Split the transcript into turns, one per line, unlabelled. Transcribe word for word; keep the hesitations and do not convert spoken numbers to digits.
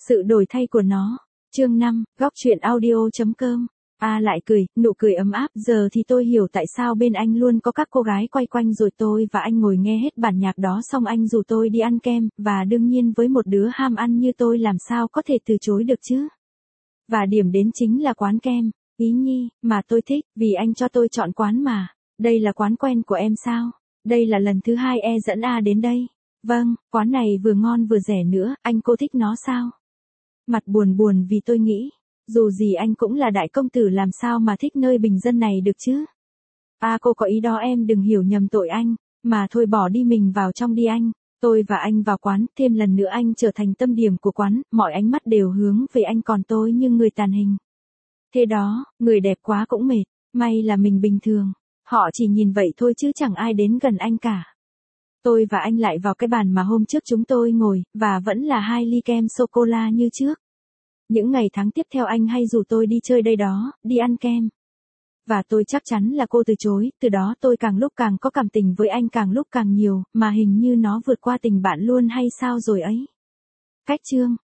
Sự đổi thay của nó. Chương năm, góc truyện audio chấm com. A lại cười, nụ cười ấm áp, giờ thì tôi hiểu tại sao bên anh luôn có các cô gái quay quanh rồi tôi và anh ngồi nghe hết bản nhạc đó xong anh rủ tôi đi ăn kem, và đương nhiên với một đứa ham ăn như tôi làm sao có thể từ chối được chứ. Và điểm đến chính là quán kem, Ý Nhi, mà tôi thích, vì anh cho tôi chọn quán mà. Đây là quán quen của em sao? Đây là lần thứ hai E dẫn A đến đây. Vâng, quán này vừa ngon vừa rẻ nữa, anh cô thích nó sao? Mặt buồn buồn vì tôi nghĩ, dù gì anh cũng là đại công tử làm sao mà thích nơi bình dân này được chứ. À cô có ý đó em đừng hiểu nhầm tội anh, mà thôi bỏ đi mình vào trong đi anh. Tôi và anh vào quán, thêm lần nữa anh trở thành tâm điểm của quán, mọi ánh mắt đều hướng về anh còn tôi như người tàn hình. Thế đó, người đẹp quá cũng mệt, may là mình bình thường. Họ chỉ nhìn vậy thôi chứ chẳng ai đến gần anh cả. Tôi và anh lại vào cái bàn mà hôm trước chúng tôi ngồi, và vẫn là hai ly kem sô-cô-la như trước. Những ngày tháng tiếp theo anh hay rủ tôi đi chơi đây đó, đi ăn kem. Và tôi chắc chắn là cô từ chối, từ đó tôi càng lúc càng có cảm tình với anh càng lúc càng nhiều, mà hình như nó vượt qua tình bạn luôn hay sao rồi ấy. Cách chương.